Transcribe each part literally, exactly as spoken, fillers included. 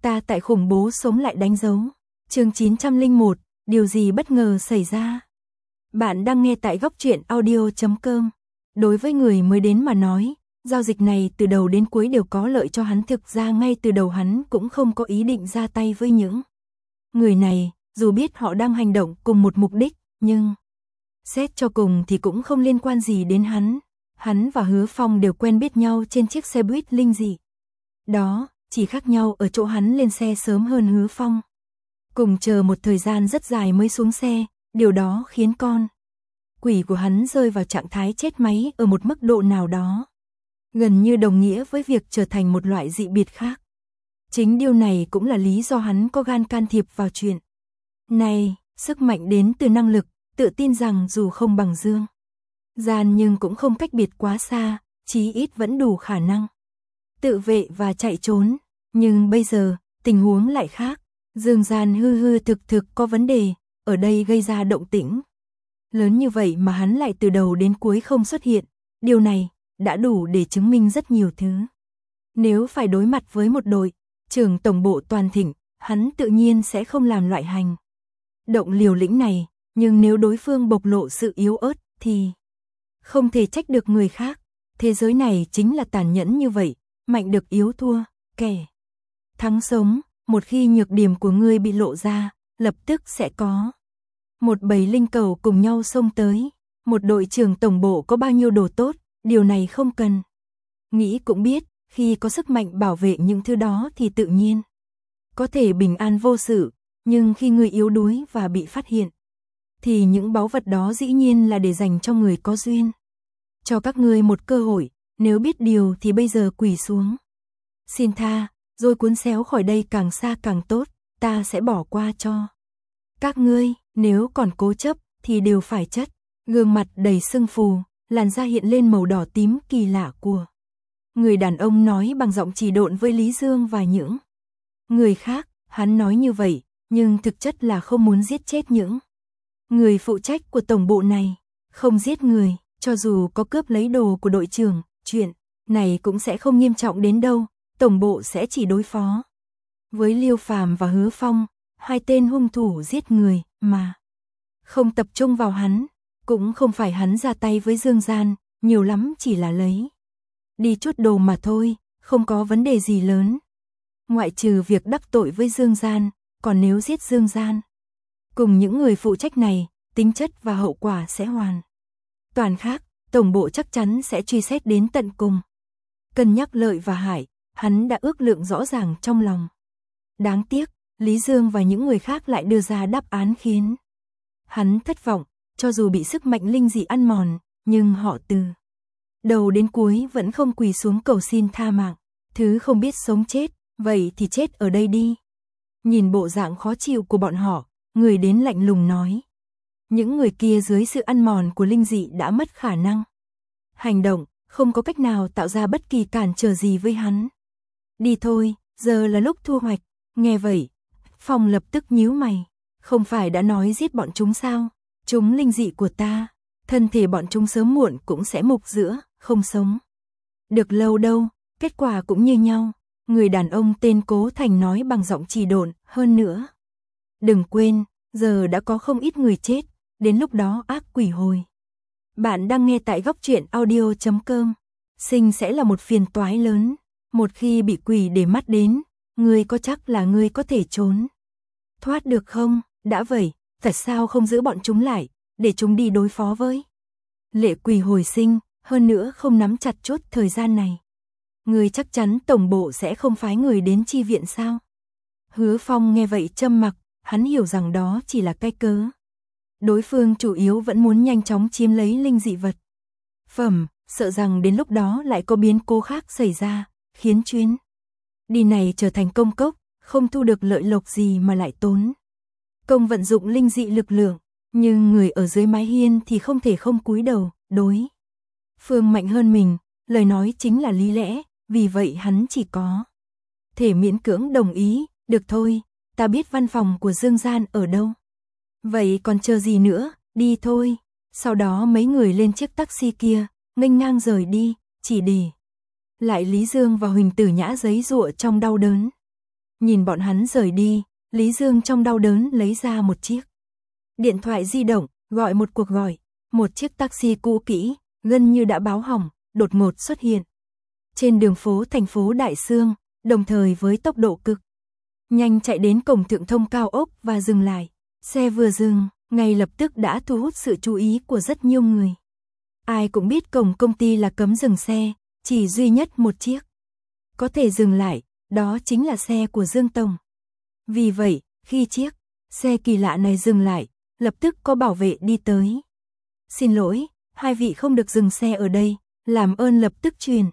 Ta tại khủng bố sống lại đánh dấu. Chương chín trăm lẻ một, điều gì bất ngờ xảy ra? Bạn đang nghe tại góc truyện audio chấm com. Đối với người mới đến mà nói, giao dịch này từ đầu đến cuối đều có lợi cho hắn, thực ra ngay từ đầu hắn cũng không có ý định ra tay với những người này, dù biết họ đang hành động cùng một mục đích, nhưng xét cho cùng thì cũng không liên quan gì đến hắn. Hắn và Hứa Phong đều quen biết nhau trên chiếc xe buýt linh dị. Đó, chỉ khác nhau ở chỗ hắn lên xe sớm hơn Hứa Phong. Cùng chờ một thời gian rất dài mới xuống xe, điều đó khiến con quỷ của hắn rơi vào trạng thái chết máy ở một mức độ nào đó. Gần như đồng nghĩa với việc trở thành một loại dị biệt khác. Chính điều này cũng là lý do hắn có gan can thiệp vào chuyện này, sức mạnh đến từ năng lực, tự tin rằng dù không bằng Dương Gian nhưng cũng không cách biệt quá xa, chí ít vẫn đủ khả năng tự vệ và chạy trốn. Nhưng bây giờ, tình huống lại khác. Dương Gian hư hư thực thực có vấn đề, ở đây gây ra động tĩnh lớn như vậy mà hắn lại từ đầu đến cuối không xuất hiện. Điều này đã đủ để chứng minh rất nhiều thứ. Nếu phải đối mặt với một đội trưởng tổng bộ toàn thịnh, hắn tự nhiên sẽ không làm loại hành động liều lĩnh này, nhưng nếu đối phương bộc lộ sự yếu ớt thì không thể trách được người khác. Thế giới này chính là tàn nhẫn như vậy, mạnh được yếu thua, kẻ thắng sống. Một khi nhược điểm của ngươi bị lộ ra, lập tức sẽ có một bầy linh cầu cùng nhau xông tới. Một đội trưởng tổng bộ có bao nhiêu đồ tốt, điều này không cần nghĩ cũng biết. Khi có sức mạnh bảo vệ những thứ đó thì tự nhiên có thể bình an vô sự, nhưng khi người yếu đuối và bị phát hiện thì những báu vật đó dĩ nhiên là để dành cho người có duyên. Cho các ngươi một cơ hội, nếu biết điều thì bây giờ quỳ xuống xin tha, rồi cuốn xéo khỏi đây càng xa càng tốt, ta sẽ bỏ qua cho các ngươi. Nếu còn cố chấp thì đều phải chất. Gương mặt đầy sưng phù, làn da hiện lên màu đỏ tím kỳ lạ của người đàn ông nói bằng giọng trì độn với Lý Dương và những người khác. Hắn nói như vậy, nhưng thực chất là không muốn giết chết những người phụ trách của tổng bộ này. Không giết người, cho dù có cướp lấy đồ của đội trưởng, chuyện này cũng sẽ không nghiêm trọng đến đâu. Tổng bộ sẽ chỉ đối phó với Liêu Phàm và Hứa Phong, hai tên hung thủ giết người, mà không tập trung vào hắn. Cũng không phải hắn ra tay với Dương Gian, nhiều lắm chỉ là lấy đi chút đồ mà thôi, không có vấn đề gì lớn. Ngoại trừ việc đắc tội với Dương Gian, còn nếu giết Dương Gian cùng những người phụ trách này, tính chất và hậu quả sẽ hoàn toàn khác. Tổng bộ chắc chắn sẽ truy xét đến tận cùng. Cân nhắc lợi và hại, hắn đã ước lượng rõ ràng trong lòng. Đáng tiếc, Lý Dương và những người khác lại đưa ra đáp án khiến hắn thất vọng. Cho dù bị sức mạnh linh dị ăn mòn, nhưng họ từ đầu đến cuối vẫn không quỳ xuống cầu xin tha mạng. Thứ không biết sống chết, vậy thì chết ở đây đi. Nhìn bộ dạng khó chịu của bọn họ, người đến lạnh lùng nói. Những người kia dưới sự ăn mòn của linh dị đã mất khả năng hành động, không có cách nào tạo ra bất kỳ cản trở gì với hắn. Đi thôi, giờ là lúc thu hoạch. Nghe vậy, Phong lập tức nhíu mày. Không phải đã nói giết bọn chúng sao? Chúng linh dị của ta, thân thể bọn chúng sớm muộn cũng sẽ mục giữa, không sống được lâu đâu, kết quả cũng như nhau. Người đàn ông tên Cố Thành nói bằng giọng trì độn. Hơn nữa, đừng quên, giờ đã có không ít người chết, đến lúc đó ác quỷ hồi. Bạn đang nghe tại góc truyện audio chấm com. Sinh sẽ là một phiền toái lớn. Một khi bị quỷ để mắt đến, ngươi có chắc là ngươi có thể trốn thoát được không? Đã vậy, tại sao không giữ bọn chúng lại, để chúng đi đối phó với lệ quỷ hồi sinh, hơn nữa không nắm chặt chốt thời gian này? Ngươi chắc chắn tổng bộ sẽ không phái người đến chi viện sao? Hứa Phong nghe vậy trầm mặc, hắn hiểu rằng đó chỉ là cái cớ. Đối phương chủ yếu vẫn muốn nhanh chóng chiếm lấy linh dị vật phẩm, sợ rằng đến lúc đó lại có biến cố khác xảy ra, khiến chuyến đi này trở thành công cốc, không thu được lợi lộc gì mà lại tốn công vận dụng linh dị lực lượng. Nhưng người ở dưới mái hiên thì không thể không cúi đầu. Đối phương mạnh hơn mình, lời nói chính là lý lẽ, vì vậy hắn chỉ có thể miễn cưỡng đồng ý. Được thôi, ta biết văn phòng của Dương Gian ở đâu. Vậy còn chờ gì nữa, đi thôi. Sau đó mấy người lên chiếc taxi kia, nghênh ngang rời đi, chỉ để lại Lý Dương và Huỳnh Tử Nhã giấy giụa trong đau đớn. Nhìn bọn hắn rời đi, Lý Dương trong đau đớn lấy ra một chiếc điện thoại di động, gọi một cuộc gọi. Một chiếc taxi cũ kỹ, gần như đã báo hỏng, đột ngột xuất hiện trên đường phố thành phố Đại Xương, đồng thời với tốc độ cực nhanh chạy đến cổng thượng thông cao ốc và dừng lại. Xe vừa dừng, ngay lập tức đã thu hút sự chú ý của rất nhiều người. Ai cũng biết cổng công ty là cấm dừng xe, chỉ duy nhất một chiếc có thể dừng lại, đó chính là xe của Dương Tổng. Vì vậy, khi chiếc xe kỳ lạ này dừng lại, lập tức có bảo vệ đi tới. Xin lỗi, hai vị không được dừng xe ở đây, làm ơn lập tức chuyển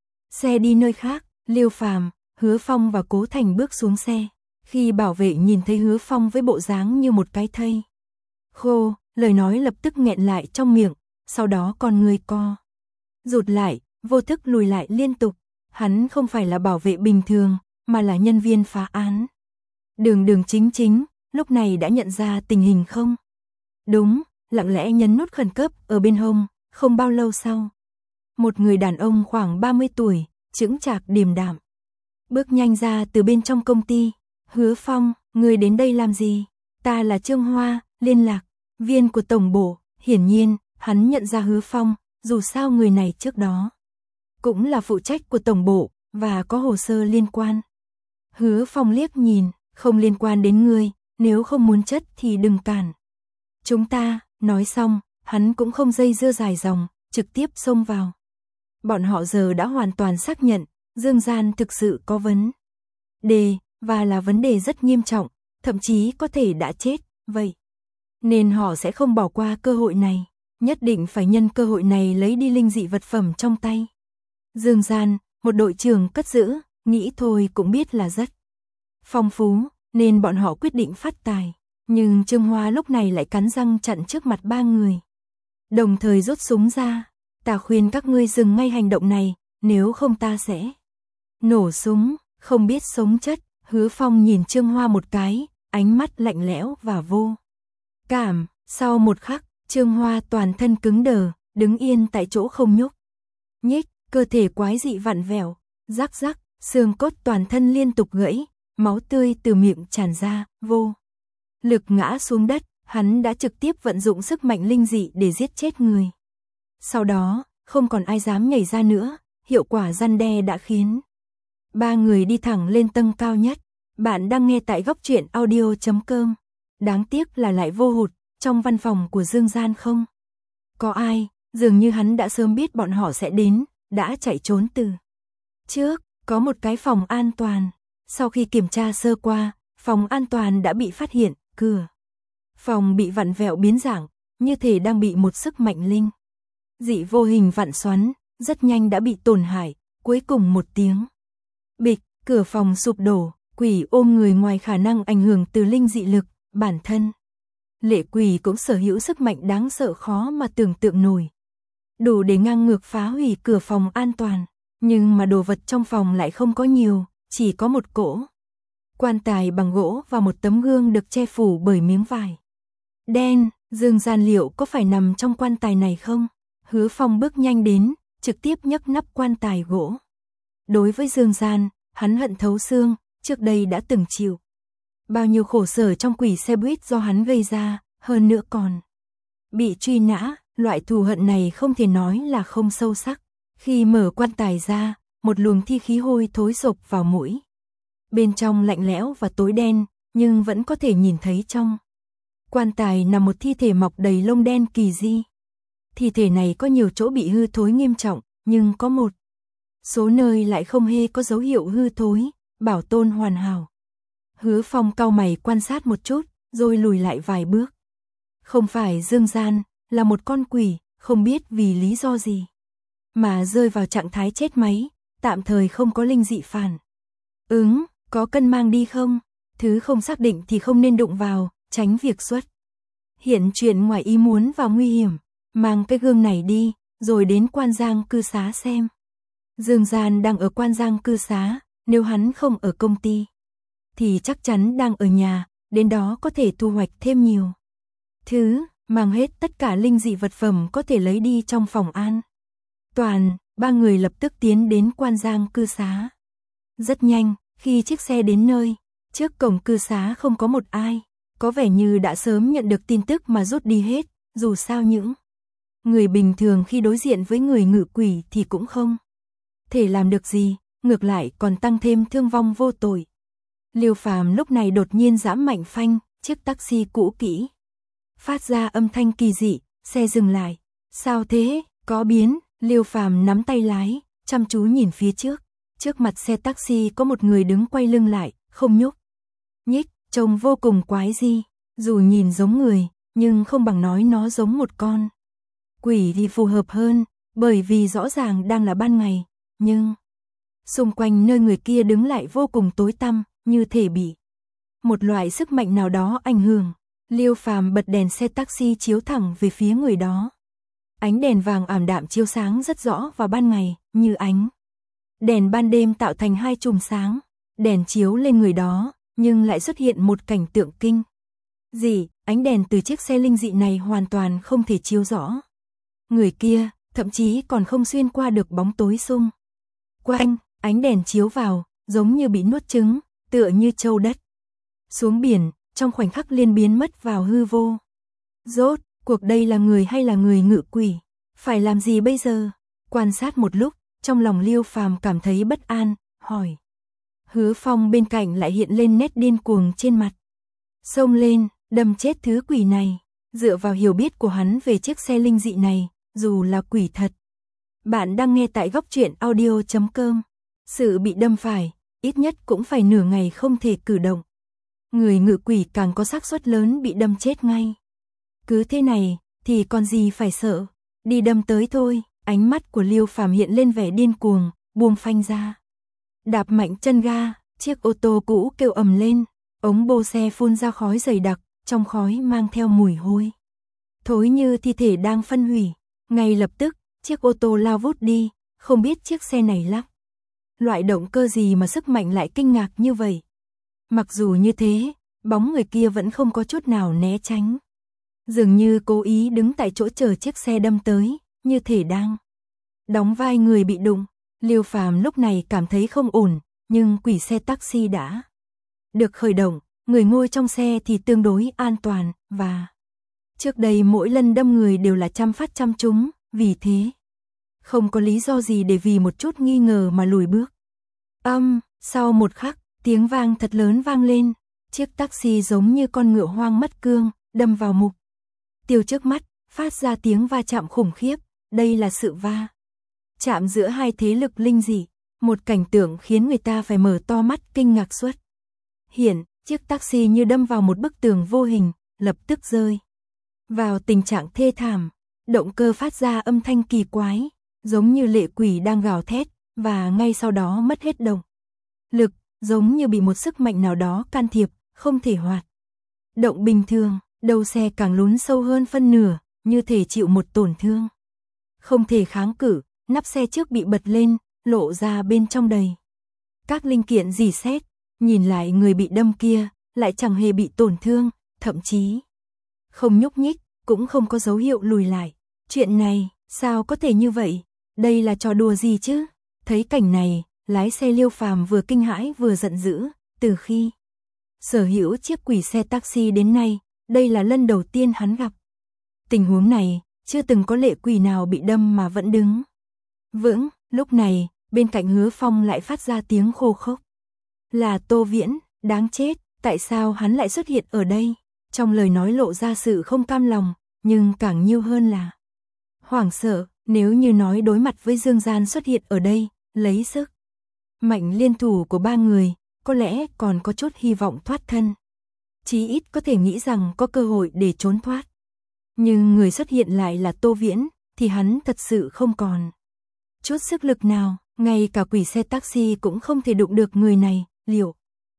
xe đi nơi khác. Liêu Phàm, Hứa Phong và Cố Thành bước xuống xe. Khi bảo vệ nhìn thấy Hứa Phong với bộ dáng như một cái thây khô, lời nói lập tức nghẹn lại trong miệng, sau đó con người co rụt lại, vô thức lùi lại liên tục. Hắn không phải là bảo vệ bình thường, mà là nhân viên phá án. Đường Đường Chính Chính, lúc này đã nhận ra tình hình không? Đúng, lặng lẽ nhấn nút khẩn cấp ở bên hông, không bao lâu sau. Một người đàn ông khoảng ba mươi tuổi, chững chạc điềm đạm, bước nhanh ra từ bên trong công ty. Hứa Phong, người đến đây làm gì? Ta là Trương Hoa, liên lạc viên của tổng bộ. Hiển nhiên, hắn nhận ra Hứa Phong, dù sao người này trước đó cũng là phụ trách của tổng bộ, và có hồ sơ liên quan. Hứa Phong liếc nhìn, không liên quan đến ngươi, nếu không muốn chất thì đừng cản chúng ta. Nói xong, hắn cũng không dây dưa dài dòng, trực tiếp xông vào. Bọn họ giờ đã hoàn toàn xác nhận, Dương Gian thực sự có vấn đề, và là vấn đề rất nghiêm trọng, thậm chí có thể đã chết, vậy nên họ sẽ không bỏ qua cơ hội này, nhất định phải nhân cơ hội này lấy đi linh dị vật phẩm trong tay. Dương Gian, một đội trưởng cất giữ, nghĩ thôi cũng biết là rất phong phú, nên bọn họ quyết định phát tài. Nhưng Trương Hoa lúc này lại cắn răng chặn trước mặt ba người, đồng thời rút súng ra. Ta khuyên các ngươi dừng ngay hành động này, nếu không ta sẽ nổ súng, không biết sống chất. Hứa Phong nhìn Trương Hoa một cái, ánh mắt lạnh lẽo và vô cảm. Sau một khắc, Trương Hoa toàn thân cứng đờ, đứng yên tại chỗ không nhúc nhích, cơ thể quái dị vặn vẹo, rắc rắc, xương cốt toàn thân liên tục gãy, máu tươi từ miệng tràn ra, vô lực ngã xuống đất. Hắn đã trực tiếp vận dụng sức mạnh linh dị để giết chết người. Sau đó, không còn ai dám nhảy ra nữa, hiệu quả răn đe đã khiến ba người đi thẳng lên tầng cao nhất. Bạn đang nghe tại góc truyện audio chấm com. Đáng tiếc là lại vô hụt, trong văn phòng của Dương Gian không có ai, dường như hắn đã sớm biết bọn họ sẽ đến, đã chạy trốn từ trước. Có một cái phòng an toàn, sau khi kiểm tra sơ qua, phòng an toàn đã bị phát hiện, cửa phòng bị vặn vẹo biến dạng, như thể đang bị một sức mạnh linh dị vô hình vặn xoắn, rất nhanh đã bị tổn hại. Cuối cùng một tiếng bịch, cửa phòng sụp đổ. Quỷ ôm người ngoài khả năng ảnh hưởng từ linh dị lực, bản thân lệ quỷ cũng sở hữu sức mạnh đáng sợ khó mà tưởng tượng nổi, đủ để ngang ngược phá hủy cửa phòng an toàn. Nhưng mà đồ vật trong phòng lại không có nhiều, chỉ có một cỗ quan tài bằng gỗ và một tấm gương được che phủ bởi miếng vải đen. Dương Gian liệu có phải nằm trong quan tài này không? Hứa Phong bước nhanh đến, trực tiếp nhấc nắp quan tài gỗ. Đối với Dương Gian, hắn hận thấu xương, trước đây đã từng chịu bao nhiêu khổ sở trong quỷ xe buýt do hắn gây ra, hơn nữa còn bị truy nã. Loại thù hận này không thể nói là không sâu sắc. Khi mở quan tài ra, một luồng thi khí hôi thối sộc vào mũi. Bên trong lạnh lẽo và tối đen, nhưng vẫn có thể nhìn thấy trong quan tài nằm một thi thể mọc đầy lông đen kỳ dị. Thi thể này có nhiều chỗ bị hư thối nghiêm trọng, nhưng có một số nơi lại không hề có dấu hiệu hư thối, bảo tồn hoàn hảo. Hứa Phong cau mày quan sát một chút, rồi lùi lại vài bước. Không phải Dương Gian, là một con quỷ, không biết vì lý do gì mà rơi vào trạng thái chết máy, tạm thời không có linh dị phản ứng. Có cân mang đi không? Thứ không xác định thì không nên đụng vào, tránh việc xuất hiện chuyện ngoài ý muốn và nguy hiểm. Mang cái gương này đi, rồi đến Quan Giang cư xá xem. Dương Gian đang ở Quan Giang cư xá, nếu hắn không ở công ty thì chắc chắn đang ở nhà, đến đó có thể thu hoạch thêm nhiều thứ, mang hết tất cả linh dị vật phẩm có thể lấy đi trong phòng an toàn. Ba người lập tức tiến đến Quan Giang cư xá. Rất nhanh, khi chiếc xe đến nơi, Trước cổng cư xá không có một ai, có vẻ như đã sớm nhận được tin tức mà rút đi hết, dù sao những người bình thường khi đối diện với người ngự quỷ thì cũng không thể làm được gì, ngược lại còn tăng thêm thương vong vô tội. Liêu Phàm lúc này đột nhiên giẫm mạnh phanh, chiếc taxi cũ kỹ phát ra âm thanh kỳ dị, xe dừng lại. Sao thế? Có biến. Liêu Phàm nắm tay lái, chăm chú nhìn phía trước. Trước mặt xe taxi có một người đứng quay lưng lại, không nhúc nhích, trông vô cùng quái dị. Dù nhìn giống người, nhưng không bằng nói nó giống một con quỷ thì phù hợp hơn, bởi vì rõ ràng đang là ban ngày, nhưng xung quanh nơi người kia đứng lại vô cùng tối tăm, như thể bị một loại sức mạnh nào đó ảnh hưởng. Liêu Phàm bật đèn xe taxi chiếu thẳng về phía người đó. Ánh đèn vàng ảm đạm chiếu sáng rất rõ vào ban ngày, như ánh đèn ban đêm tạo thành hai chùm sáng. Đèn chiếu lên người đó, nhưng lại xuất hiện một cảnh tượng kinh dị, ánh đèn từ chiếc xe linh dị này hoàn toàn không thể chiếu rõ người kia, thậm chí còn không xuyên qua được bóng tối xung quanh. Ánh đèn chiếu vào, giống như bị nuốt trứng, tựa như trâu đất xuống biển, trong khoảnh khắc liền biến mất vào hư vô. Rốt cuộc đây là người hay là người ngự quỷ? Phải làm gì bây giờ? Quan sát một lúc, trong lòng Liêu Phàm cảm thấy bất an, hỏi. Hứa Phong bên cạnh lại hiện lên nét điên cuồng trên mặt. Xông lên, đâm chết thứ quỷ này. Dựa vào hiểu biết của hắn về chiếc xe linh dị này, dù là quỷ thật. Bạn đang nghe tại góc truyện audio chấm com. Sự bị đâm phải, ít nhất cũng phải nửa ngày không thể cử động. Người ngự quỷ càng có xác suất lớn bị đâm chết ngay. Cứ thế này, thì còn gì phải sợ. Đi đâm tới thôi. Ánh mắt của Liêu Phàm hiện lên vẻ điên cuồng, buông phanh ra. Đạp mạnh chân ga, chiếc ô tô cũ kêu ầm lên. Ống bô xe phun ra khói dày đặc, trong khói mang theo mùi hôi thối như thi thể đang phân hủy. Ngay lập tức, chiếc ô tô lao vút đi, không biết chiếc xe này lắc loại động cơ gì mà sức mạnh lại kinh ngạc như vậy. Mặc dù như thế, bóng người kia vẫn không có chút nào né tránh. Dường như cố ý đứng tại chỗ chờ chiếc xe đâm tới, như thể đang đóng vai người bị đụng. Liêu Phàm lúc này cảm thấy không ổn, nhưng quỷ xe taxi đã được khởi động, người ngồi trong xe thì tương đối an toàn, và trước đây mỗi lần đâm người đều là trăm phát trăm trúng, vì thế không có lý do gì để vì một chút nghi ngờ mà lùi bước. Âm, sau một khắc, tiếng vang thật lớn vang lên, chiếc taxi giống như con ngựa hoang mất cương, đâm vào mục tiêu trước mắt, phát ra tiếng va chạm khủng khiếp. Đây là sự va chạm giữa hai thế lực linh dị, một cảnh tượng khiến người ta phải mở to mắt kinh ngạc suốt. Hiện, chiếc taxi như đâm vào một bức tường vô hình, lập tức rơi vào tình trạng thê thảm. Động cơ phát ra âm thanh kỳ quái, giống như lệ quỷ đang gào thét, và ngay sau đó mất hết động lực, giống như bị một sức mạnh nào đó can thiệp, không thể hoạt động bình thường. Đầu xe càng lún sâu hơn phân nửa, như thể chịu một tổn thương không thể kháng cự. Nắp xe trước bị bật lên, lộ ra bên trong đầy các linh kiện rỉ sét. Nhìn lại người bị đâm kia, lại chẳng hề bị tổn thương, thậm chí không nhúc nhích, cũng không có dấu hiệu lùi lại. Chuyện này, sao có thể như vậy? Đây là trò đùa gì chứ? Thấy cảnh này, lái xe Liêu Phàm vừa kinh hãi vừa giận dữ. Từ khi sở hữu chiếc quỷ xe taxi đến nay, đây là lần đầu tiên hắn gặp tình huống này, chưa từng có lệ quỷ nào bị đâm mà vẫn đứng vững. Lúc này, bên cạnh Hứa Phong lại phát ra tiếng khô khốc. Là Tô Viễn, đáng chết, tại sao hắn lại xuất hiện ở đây? Trong lời nói lộ ra sự không cam lòng, nhưng càng nhiều hơn là hoảng sợ. Nếu như nói đối mặt với Dương Gian xuất hiện ở đây, lấy sức mạnh liên thủ của ba người, có lẽ còn có chút hy vọng thoát thân. Chí ít có thể nghĩ rằng có cơ hội để trốn thoát. Nhưng người xuất hiện lại là Tô Viễn, thì hắn thật sự không còn chút sức lực nào, ngay cả quỷ xe taxi cũng không thể đụng được người này. Liệu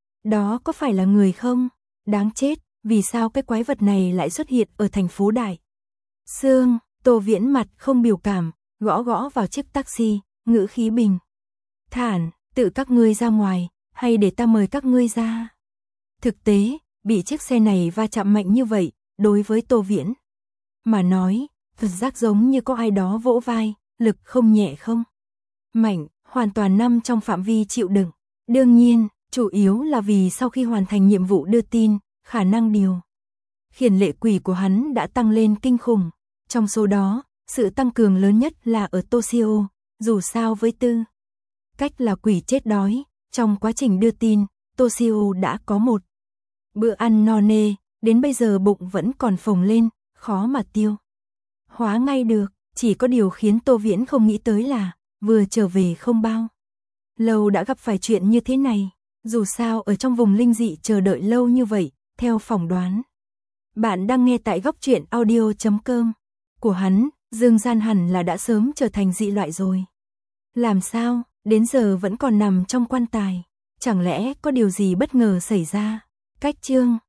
đó có phải là người không? Đáng chết, vì sao cái quái vật này lại xuất hiện ở thành phố Đại Sương? Tô Viễn mặt không biểu cảm, gõ gõ vào chiếc taxi, ngữ khí bình thản. Tự các ngươi ra ngoài, hay để ta mời các ngươi ra? Thực tế, bị chiếc xe này va chạm mạnh như vậy, đối với Tô Viễn mà nói, thật giác giống như có ai đó vỗ vai, lực không nhẹ không mạnh, hoàn toàn nằm trong phạm vi chịu đựng. Đương nhiên, Chủ yếu là vì sau khi hoàn thành nhiệm vụ đưa tin, khả năng điều khiển lệ quỷ của hắn đã tăng lên kinh khủng. Trong số đó, sự tăng cường lớn nhất là ở Toshio, dù sao với tư cách là quỷ chết đói, trong quá trình đưa tin, Toshio đã có một bữa ăn no nê, đến bây giờ bụng vẫn còn phồng lên, khó mà tiêu hóa ngay được. Chỉ có điều khiến Tô Viễn không nghĩ tới là, vừa trở về không bao lâu đã gặp phải chuyện như thế này. Dù sao ở trong vùng linh dị chờ đợi lâu như vậy, theo phỏng đoán bạn đang nghe tại góc truyện audio chấm com của hắn, Dương Gian hẳn là đã sớm trở thành dị loại rồi. Làm sao, đến giờ vẫn còn nằm trong quan tài, chẳng lẽ có điều gì bất ngờ xảy ra? Cách chương